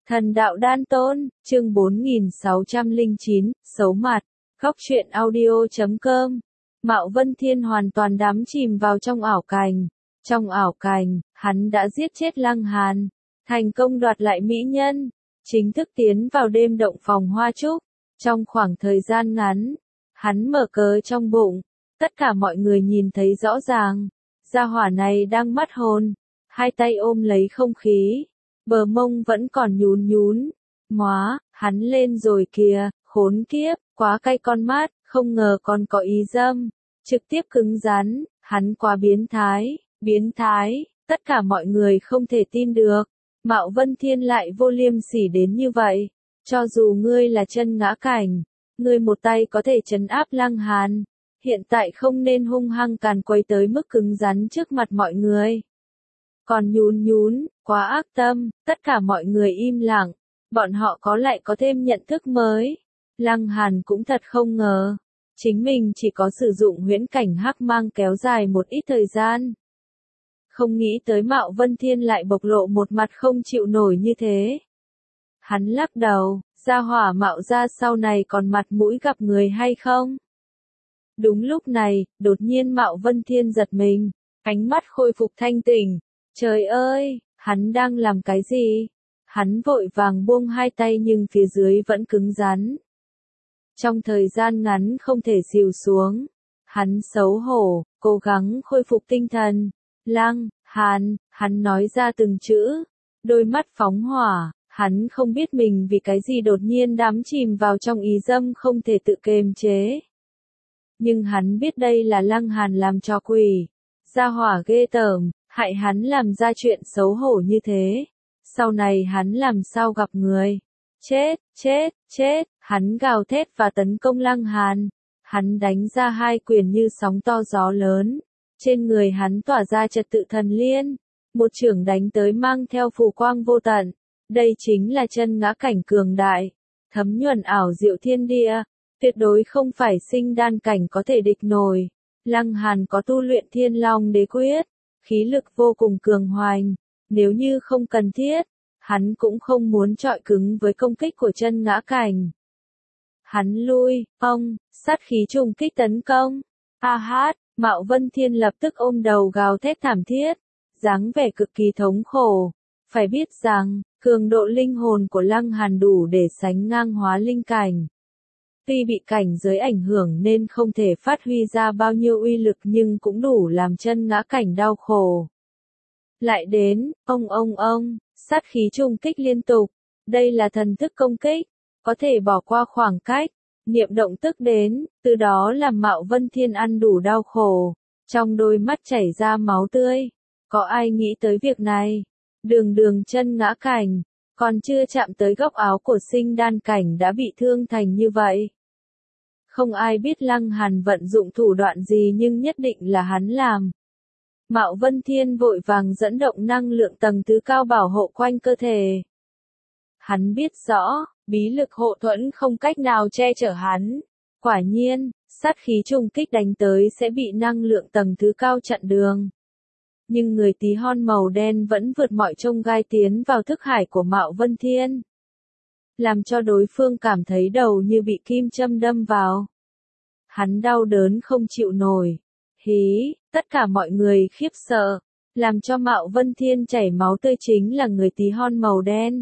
Thần đạo đan tôn, chương 4609, xấu mặt, góc truyện audio.com. Mạo Vân Thiên hoàn toàn đắm chìm vào trong ảo cảnh. Trong ảo cảnh, hắn đã giết chết Lăng Hàn, thành công đoạt lại mỹ nhân, chính thức tiến vào đêm động phòng hoa trúc. Trong khoảng thời gian ngắn, hắn mở cờ trong bụng, tất cả mọi người nhìn thấy rõ ràng, gia hỏa này đang mất hồn, hai tay ôm lấy không khí. Bờ mông vẫn còn nhún nhún. Móa, hắn lên rồi kìa, khốn kiếp, quá cay con mắt, không ngờ còn có ý dâm. Trực tiếp cứng rắn, hắn quá biến thái, tất cả mọi người không thể tin được. Mạo Vân Thiên lại vô liêm sỉ đến như vậy. Cho dù ngươi là chân ngã cảnh, ngươi một tay có thể trấn áp Lăng Hàn. Hiện tại không nên hung hăng càn quấy tới mức cứng rắn trước mặt mọi người. Còn nhún, quá ác tâm, tất cả mọi người im lặng, bọn họ lại có thêm nhận thức mới. Lăng Hàn cũng thật không ngờ, chính mình chỉ có sử dụng huyễn cảnh hắc mang kéo dài một ít thời gian. Không nghĩ tới Mạo Vân Thiên lại bộc lộ một mặt không chịu nổi như thế. Hắn lắc đầu, gia hỏa Mạo ra sau này còn mặt mũi gặp người hay không? Đúng lúc này, đột nhiên Mạo Vân Thiên giật mình, ánh mắt khôi phục thanh tỉnh. Trời ơi, hắn đang làm cái gì? Hắn vội vàng buông hai tay nhưng phía dưới vẫn cứng rắn. Trong thời gian ngắn không thể xìu xuống. Hắn xấu hổ, cố gắng khôi phục tinh thần. Lăng Hàn, hắn nói ra từng chữ. Đôi mắt phóng hỏa, hắn không biết mình vì cái gì đột nhiên đắm chìm vào trong ý dâm không thể tự kiềm chế. Nhưng hắn biết đây là Lăng Hàn làm cho quỷ. Gia hỏa ghê tởm. Hại hắn làm ra chuyện xấu hổ như thế. Sau này hắn làm sao gặp người. Chết, hắn gào thét và tấn công Lăng Hàn. Hắn đánh ra hai quyền như sóng to gió lớn. Trên người hắn tỏa ra trật tự thần liên. Một chưởng đánh tới mang theo phù quang vô tận. Đây chính là chân ngã cảnh cường đại. Thấm nhuần ảo diệu thiên địa. Tuyệt đối không phải sinh đan cảnh có thể địch nổi. Lăng Hàn có tu luyện Thiên Long Đế Quyết. Khí lực vô cùng cường hoành, nếu như không cần thiết, hắn cũng không muốn chọi cứng với công kích của chân ngã cảnh. Hắn lui, sát khí trùng kích tấn công. Mạo Vân Thiên lập tức ôm đầu gào thét thảm thiết, dáng vẻ cực kỳ thống khổ. Phải biết rằng, cường độ linh hồn của Lăng Hàn đủ để sánh ngang hóa linh cảnh. Tuy bị cảnh giới ảnh hưởng nên không thể phát huy ra bao nhiêu uy lực nhưng cũng đủ làm chân ngã cảnh đau khổ. Lại đến, sát khí trùng kích liên tục. Đây là thần thức công kích, có thể bỏ qua khoảng cách, niệm động tức đến, từ đó làm Mạo Vân Thiên ăn đủ đau khổ. Trong đôi mắt chảy ra máu tươi. Có ai nghĩ tới việc này? Đường chân ngã cảnh, còn chưa chạm tới góc áo của sinh đan cảnh đã bị thương thành như vậy. Không ai biết Lăng Hàn vận dụng thủ đoạn gì nhưng nhất định là hắn làm. Mạo Vân Thiên vội vàng dẫn động năng lượng tầng thứ cao bảo hộ quanh cơ thể. Hắn biết rõ, bí lực hộ thuẫn không cách nào che chở hắn. Quả nhiên, sát khí trùng kích đánh tới sẽ bị năng lượng tầng thứ cao chặn đường. Nhưng người tí hon màu đen vẫn vượt mọi chông gai tiến vào thức hải của Mạo Vân Thiên. Làm cho đối phương cảm thấy đầu như bị kim châm đâm vào. Hắn đau đớn không chịu nổi. Tất cả mọi người khiếp sợ. Làm cho Mạo Vân Thiên chảy máu tươi chính là người tí hon màu đen.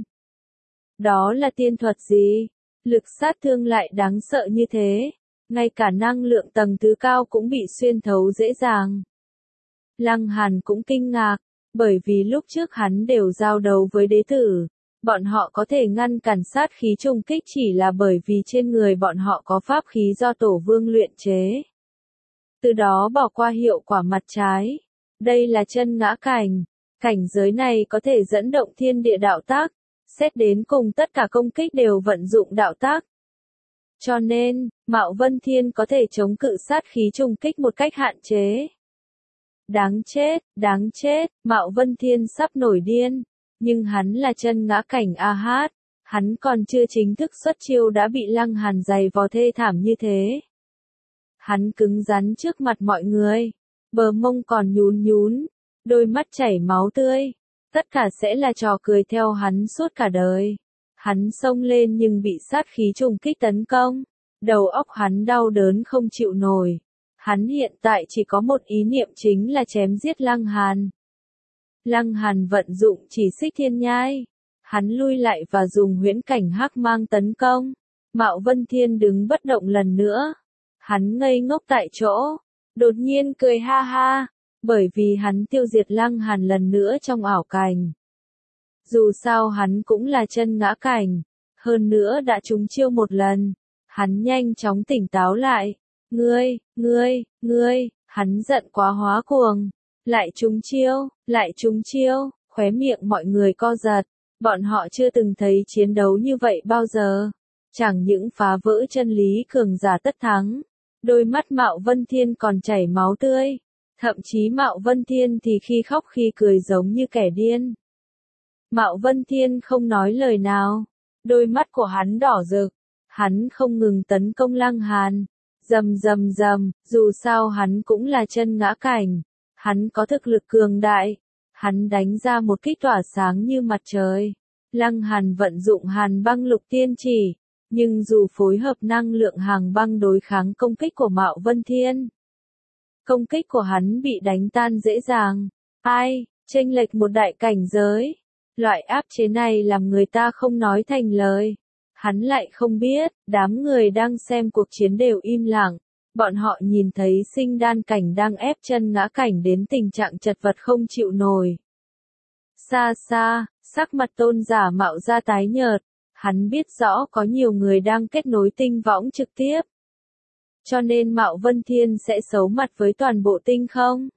Đó là tiên thuật gì? Lực sát thương lại đáng sợ như thế. Ngay cả năng lượng tầng thứ cao cũng bị xuyên thấu dễ dàng. Lăng Hàn cũng kinh ngạc, bởi vì lúc trước hắn đều giao đấu với đế tử. Bọn họ có thể ngăn cản sát khí trùng kích chỉ là bởi vì trên người bọn họ có pháp khí do Tổ Vương luyện chế. Từ đó bỏ qua hiệu quả mặt trái. Đây là chân ngã cảnh. Cảnh giới này có thể dẫn động thiên địa đạo tác. Xét đến cùng tất cả công kích đều vận dụng đạo tác. Cho nên, Mạo Vân Thiên có thể chống cự sát khí trùng kích một cách hạn chế. Đáng chết, Mạo Vân Thiên sắp nổi điên. Nhưng hắn là chân ngã cảnh hắn còn chưa chính thức xuất chiêu đã bị Lăng Hàn giày vò thê thảm như thế. Hắn cứng rắn trước mặt mọi người, bờ mông còn nhún, đôi mắt chảy máu tươi, tất cả sẽ là trò cười theo hắn suốt cả đời. Hắn xông lên nhưng bị sát khí trùng kích tấn công. Đầu óc hắn đau đớn không chịu nổi. Hắn hiện tại chỉ có một ý niệm chính là chém giết Lăng Hàn. Lăng Hàn vận dụng chỉ xích thiên nhai. Hắn lui lại và dùng huyễn cảnh hắc mang tấn công. Mạo Vân Thiên đứng bất động lần nữa. Hắn ngây ngốc tại chỗ. Đột nhiên cười ha ha. Bởi vì hắn tiêu diệt Lăng Hàn lần nữa trong ảo cảnh. Dù sao hắn cũng là chân ngã cảnh. Hơn nữa đã trúng chiêu một lần. Hắn nhanh chóng tỉnh táo lại. Ngươi, hắn giận quá hóa cuồng. Lại trúng chiêu, khóe miệng mọi người co giật. Bọn họ chưa từng thấy chiến đấu như vậy bao giờ. Chẳng những phá vỡ chân lý cường giả tất thắng. Đôi mắt Mạo Vân Thiên còn chảy máu tươi. Thậm chí Mạo Vân Thiên thì khi khóc khi cười giống như kẻ điên. Mạo Vân Thiên không nói lời nào. Đôi mắt của hắn đỏ rực. Hắn không ngừng tấn công Lăng Hàn. Rầm, dù sao hắn cũng là chân ngã cảnh. Hắn có thực lực cường đại. Hắn đánh ra một kích tỏa sáng như mặt trời. Lăng Hàn vận dụng Hàn Băng Lục Tiên Chỉ. Nhưng dù phối hợp năng lượng hàng băng đối kháng công kích của Mạo Vân Thiên. Công kích của hắn bị đánh tan dễ dàng. Chênh lệch một đại cảnh giới. Loại áp chế này làm người ta không nói thành lời. Hắn lại không biết, đám người đang xem cuộc chiến đều im lặng. Bọn họ nhìn thấy sinh đan cảnh đang ép chân ngã cảnh đến tình trạng chật vật không chịu nổi. Xa, sắc mặt Tôn Giả Mạo ra tái nhợt. Hắn biết rõ có nhiều người đang kết nối tinh võng trực tiếp. Cho nên Mạo Vân Thiên sẽ xấu mặt với toàn bộ tinh không.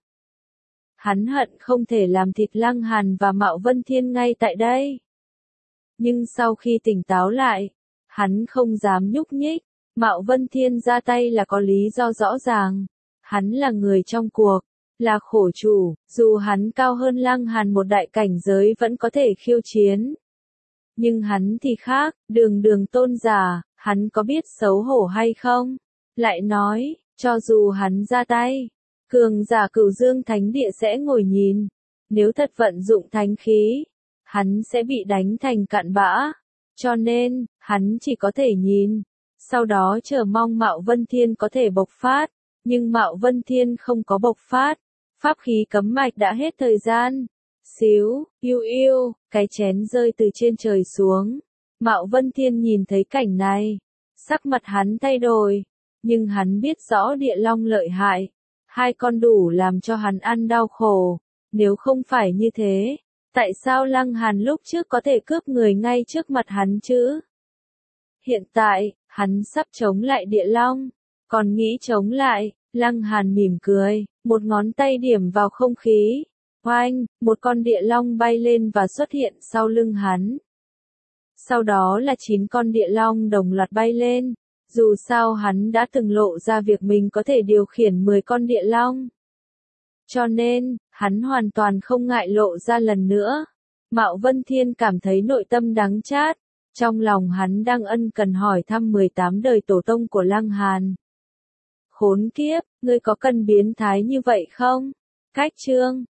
Hắn hận không thể làm thịt Lăng Hàn và Mạo Vân Thiên ngay tại đây. Nhưng sau khi tỉnh táo lại, hắn không dám nhúc nhích. Mạo Vân Thiên ra tay là có lý do rõ ràng. Hắn là người trong cuộc, là khổ chủ, dù hắn cao hơn Lăng Hàn một đại cảnh giới vẫn có thể khiêu chiến. Nhưng hắn thì khác, đường tôn giả, hắn có biết xấu hổ hay không? Lại nói, cho dù hắn ra tay, cường giả Cửu Dương Thánh Địa sẽ ngồi nhìn. Nếu thật vận dụng thánh khí, hắn sẽ bị đánh thành cặn bã. Cho nên, hắn chỉ có thể nhìn. Sau đó chờ mong Mạo Vân Thiên có thể bộc phát. Nhưng Mạo Vân Thiên không có bộc phát. Pháp khí cấm mạch đã hết thời gian. Xíu, yêu, cái chén rơi từ trên trời xuống. Mạo Vân Thiên nhìn thấy cảnh này. Sắc mặt hắn thay đổi. Nhưng hắn biết rõ địa long lợi hại. 2 con đủ làm cho hắn ăn đau khổ. Nếu không phải như thế, tại sao Lăng Hàn lúc trước có thể cướp người ngay trước mặt hắn chứ? Hiện tại, hắn sắp chống lại địa long. Còn nghĩ chống lại, Lăng Hàn mỉm cười, một ngón tay điểm vào không khí. Oanh, một con địa long bay lên và xuất hiện sau lưng hắn. Sau đó là 9 con địa long đồng loạt bay lên. Dù sao hắn đã từng lộ ra việc mình có thể điều khiển 10 con địa long. Cho nên, hắn hoàn toàn không ngại lộ ra lần nữa. Mạo Vân Thiên cảm thấy nội tâm đắng chát. Trong lòng hắn đang ân cần hỏi thăm 18 đời tổ tông của Lăng Hàn. Khốn kiếp, ngươi có cần biến thái như vậy không? Cách chương